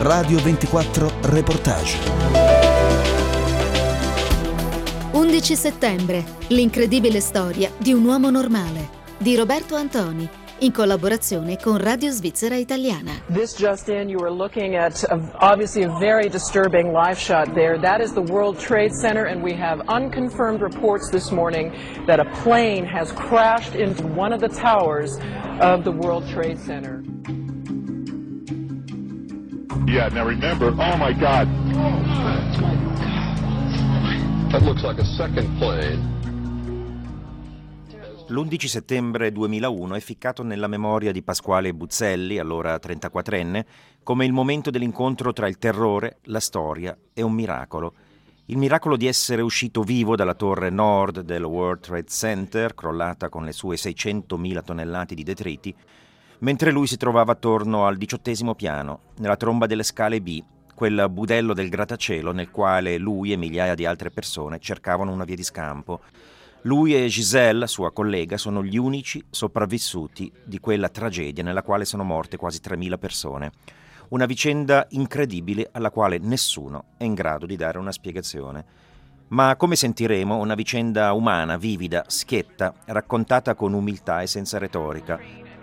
Radio 24 Reportage. 11 settembre. L'incredibile storia di un uomo normale di Roberto Antoni, in collaborazione con Radio Svizzera Italiana. This just in, you were looking at obviously a very disturbing live shot there. That is the World Trade Center, and we have unconfirmed reports this morning that a plane has crashed into one of the towers of the World Trade Center. Yeah, now remember, oh my God. That looks like a second plane. L'11 settembre 2001 è ficcato nella memoria di Pasquale Buzzelli, allora 34enne, come il momento dell'incontro tra il terrore, la storia e un miracolo. Il miracolo di essere uscito vivo dalla torre nord del World Trade Center, crollata con le sue 600.000 tonnellate di detriti, mentre lui si trovava attorno al 18° piano, nella tromba delle scale B, quel budello del grattacielo nel quale lui e migliaia di altre persone cercavano una via di scampo. Lui e Giselle, sua collega, sono gli unici sopravvissuti di quella tragedia nella quale sono morte quasi 3.000 persone. Una vicenda incredibile alla quale nessuno è in grado di dare una spiegazione. Ma, come sentiremo, una vicenda umana, vivida, schietta, raccontata con umiltà e senza retorica.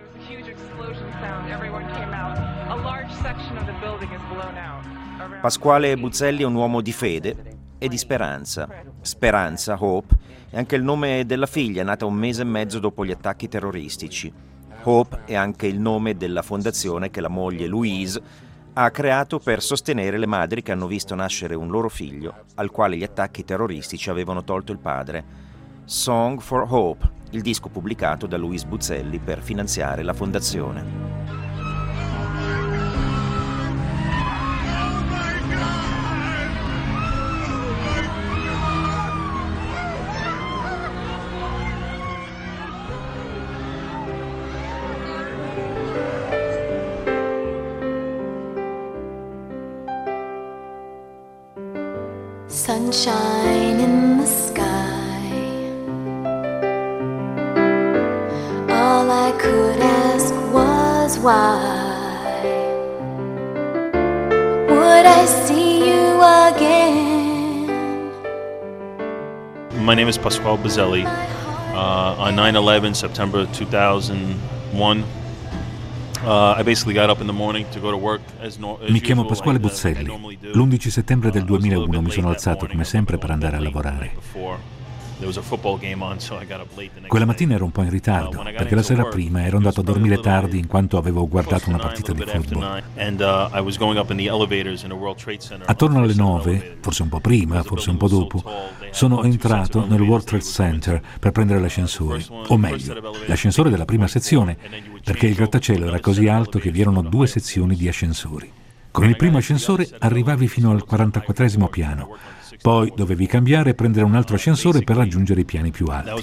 Pasquale Buzzelli è un uomo di fede e di speranza. Speranza, Hope, è anche il nome della figlia, nata un mese e mezzo dopo gli attacchi terroristici. Hope è anche il nome della fondazione che la moglie Louise ha creato per sostenere le madri che hanno visto nascere un loro figlio, al quale gli attacchi terroristici avevano tolto il padre. Song for Hope, il disco pubblicato da Louise Buzzelli per finanziare la fondazione. Sunshine in the sky. All I could ask was why would I see you again? My name is Pasquale Buzzelli. On 9/11, September 2001, I basically got up in the morning to go to work as Mi chiamo Pasquale Buzzelli. L'11 settembre del 2001 mi sono alzato come sempre per andare a lavorare. Quella mattina ero un po' in ritardo perché la sera prima ero andato a dormire tardi in quanto avevo guardato una partita di football. Attorno alle 9, forse un po' prima, forse un po' dopo, sono entrato nel World Trade Center per prendere l'ascensore, o meglio, l'ascensore della prima sezione, perché il grattacielo era così alto che vi erano 2 sezioni di ascensori. Con il primo ascensore arrivavi fino al 44° piano. Poi dovevi cambiare e prendere un altro ascensore per raggiungere i piani più alti.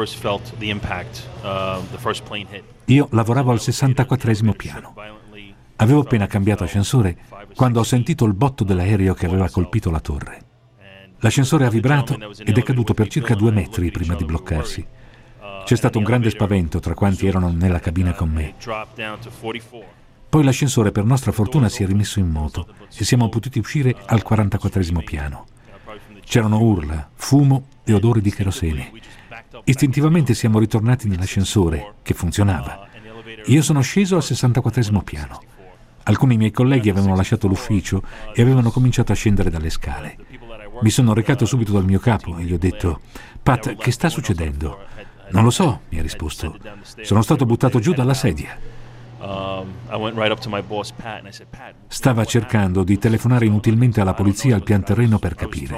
Io lavoravo al 64° piano. Avevo appena cambiato ascensore quando ho sentito il botto dell'aereo che aveva colpito la torre. L'ascensore ha vibrato ed è caduto per circa 2 metri prima di bloccarsi. C'è stato un grande spavento tra quanti erano nella cabina con me. Poi l'ascensore, per nostra fortuna, si è rimesso in moto e siamo potuti uscire al 44° piano. C'erano urla, fumo e odori di kerosene. Istintivamente siamo ritornati nell'ascensore, che funzionava. Io sono sceso al 64° piano. Alcuni miei colleghi avevano lasciato l'ufficio e avevano cominciato a scendere dalle scale. Mi sono recato subito dal mio capo e gli ho detto: «Pat, che sta succedendo?» «Non lo so», mi ha risposto. «Sono stato buttato giù dalla sedia». Stava cercando di telefonare inutilmente alla polizia al pian terreno per capire.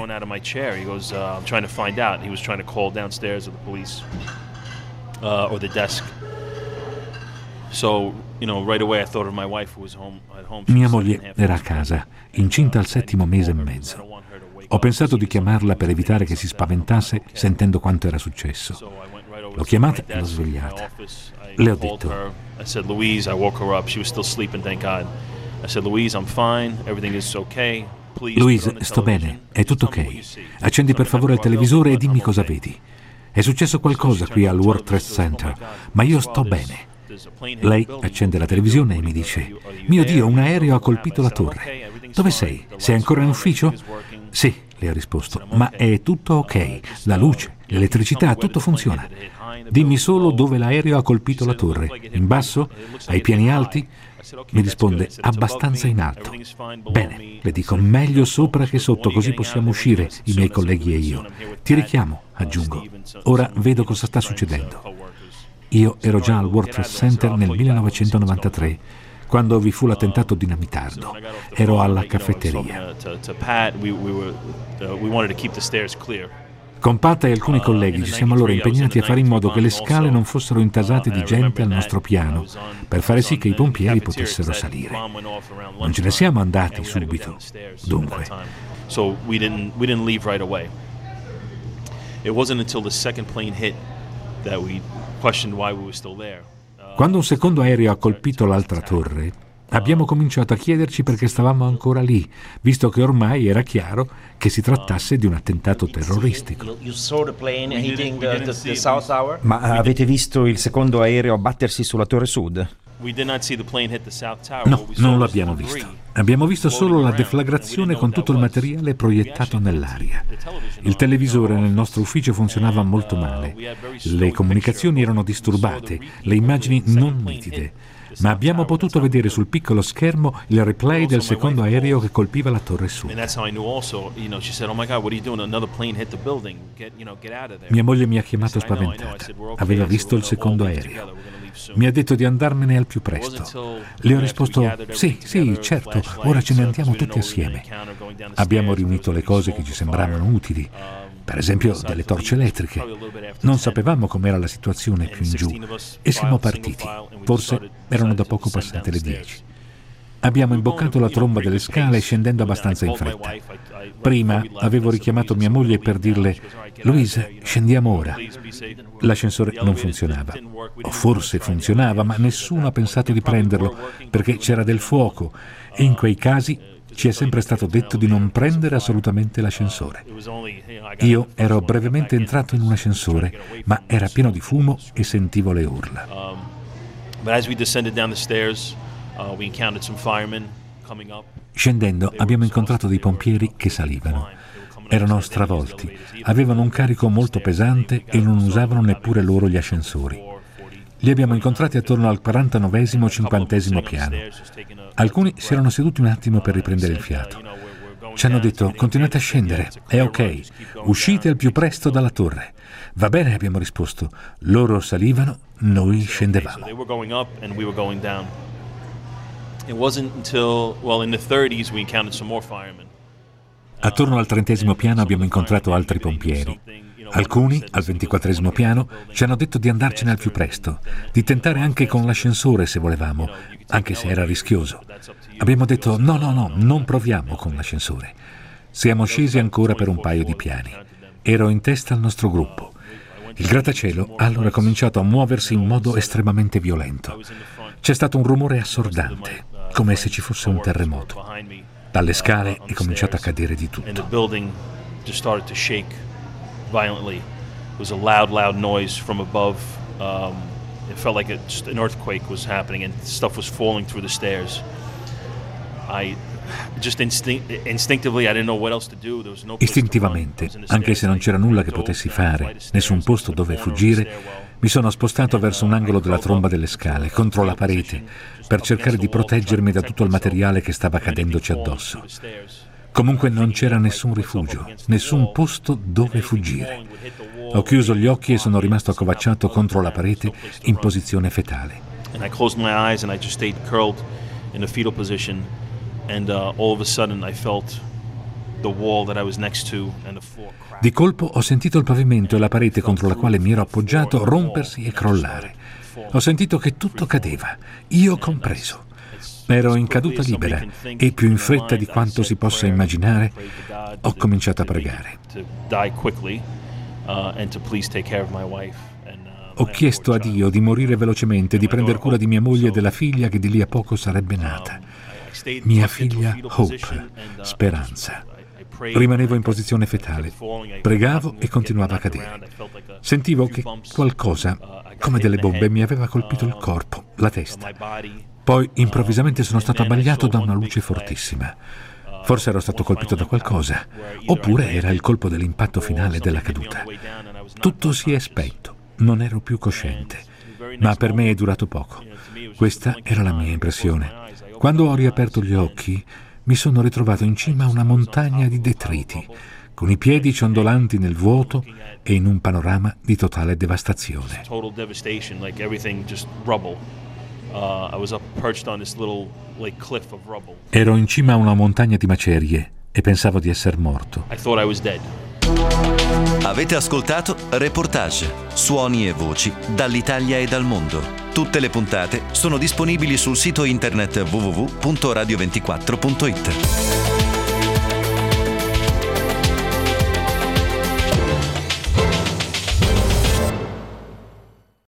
Mia moglie era a casa, incinta al 7° mese e mezzo. Ho pensato di chiamarla per evitare che si spaventasse sentendo quanto era successo. L'ho chiamata e l'ho svegliata. Le ho detto: Louise, I woke her up. She was still sleeping, thank God. I said, Louise, I'm fine. Everything is okay. Louise, sto bene, è tutto ok. Accendi per favore il televisore e dimmi cosa vedi. È successo qualcosa qui al World Trade Center, ma io sto bene. Lei accende la televisione e mi dice: «Mio Dio, un aereo ha colpito la torre. dove sei? Sei ancora in ufficio? Sì, le ho risposto, ma è tutto ok, la luce, l'elettricità, tutto funziona. Dimmi solo dove l'aereo ha colpito la torre, in basso? Ai piani alti? Mi risponde, abbastanza in alto. Bene, le dico, meglio sopra che sotto, così possiamo uscire, i miei colleghi e io. Ti richiamo, aggiungo. Ora vedo cosa sta succedendo. Io ero già al World Trade Center nel 1993, quando vi fu l'attentato dinamitardo. Ero alla caffetteria. Con Pat e alcuni colleghi ci siamo allora impegnati a fare in modo che le scale non fossero intasate di gente al nostro piano, per fare sì che i pompieri potessero salire. Non ce ne siamo andati subito, dunque. Quando un secondo aereo ha colpito l'altra torre, abbiamo cominciato a chiederci perché stavamo ancora lì, visto che ormai era chiaro che si trattasse di un attentato terroristico. Ma avete visto il secondo aereo abbattersi sulla torre sud? No, non lo abbiamo visto. Abbiamo visto solo la deflagrazione con tutto il materiale proiettato nell'aria. Il televisore nel nostro ufficio funzionava molto male. Le comunicazioni erano disturbate, le immagini non nitide. Ma abbiamo potuto vedere sul piccolo schermo il replay del secondo aereo che colpiva la torre sud. Mia moglie mi ha chiamato spaventata. Aveva visto il secondo aereo. Mi ha detto di andarmene al più presto. Le ho risposto, sì, certo, ora ce ne andiamo tutti assieme. Abbiamo riunito le cose che ci sembravano utili, per esempio delle torce elettriche. Non sapevamo com'era la situazione più in giù e siamo partiti. Forse erano da poco passate le 10. Abbiamo imboccato la tromba delle scale scendendo abbastanza in fretta. Prima avevo richiamato mia moglie per dirle, Louise, scendiamo ora. L'ascensore non funzionava. O forse funzionava, ma nessuno ha pensato di prenderlo perché c'era del fuoco e in quei casi ci è sempre stato detto di non prendere assolutamente l'ascensore. Io ero brevemente entrato in un ascensore, ma era pieno di fumo e sentivo le urla. Scendendo abbiamo incontrato dei pompieri che salivano. Erano stravolti, avevano un carico molto pesante e non usavano neppure loro gli ascensori. Li abbiamo incontrati attorno al 49esimo, 50esimo piano. Alcuni si erano seduti un attimo per riprendere il fiato. Ci hanno detto, continuate a scendere, è ok, uscite al più presto dalla torre. Va bene, abbiamo risposto. Loro salivano, noi scendevamo. Attorno al 30esimo piano abbiamo incontrato altri pompieri. Alcuni, al 24esimo piano, ci hanno detto di andarcene al più presto, di tentare anche con l'ascensore se volevamo, anche se era rischioso. Abbiamo detto no, non proviamo con l'ascensore. Siamo scesi ancora per un paio di piani. Ero in testa al nostro gruppo. Il grattacielo ha allora cominciato a muoversi in modo estremamente violento. C'è stato un rumore assordante, come se ci fosse un terremoto. Dalle scale è cominciato a cadere di tutto. Violently. It was a loud noise from above. It felt like an earthquake was happening and stuff was falling through the stairs. I just instinctively I didn't know what else to do. There was no place to run. Istintivamente, anche se non c'era nulla che potessi fare, nessun posto dove fuggire, mi sono spostato verso un angolo della tromba delle scale, contro la parete, per cercare di proteggermi da tutto il materiale che stava cadendoci addosso. Comunque non c'era nessun rifugio, nessun posto dove fuggire. Ho chiuso gli occhi e sono rimasto accovacciato contro la parete in posizione fetale. And I closed my eyes and I just stayed curled in a fetal position and all of a sudden I felt the wall that I was next to and the floor crack. Di colpo ho sentito il pavimento e la parete contro la quale mi ero appoggiato rompersi e crollare. Ho sentito che tutto cadeva, io compreso. Ero in caduta libera e più in fretta di quanto si possa immaginare ho cominciato a pregare. Ho chiesto a Dio di morire velocemente, di prendere cura di mia moglie e della figlia che di lì a poco sarebbe nata. Mia figlia Hope, Speranza. Rimanevo in posizione fetale, pregavo e continuavo a cadere. Sentivo che qualcosa, come delle bombe, mi aveva colpito il corpo, la testa. Poi improvvisamente sono stato abbagliato da una luce fortissima. Forse ero stato colpito da qualcosa, oppure era il colpo dell'impatto finale della caduta. Tutto si è spento, non ero più cosciente, ma per me è durato poco. Questa era la mia impressione. Quando ho riaperto gli occhi, mi sono ritrovato in cima a una montagna di detriti, con i piedi ciondolanti nel vuoto e in un panorama di totale devastazione. Ero in cima a una montagna di macerie e pensavo di essere morto. Avete ascoltato Reportage, suoni e voci dall'Italia e dal mondo. Tutte le puntate sono disponibili sul sito internet www.radio24.it.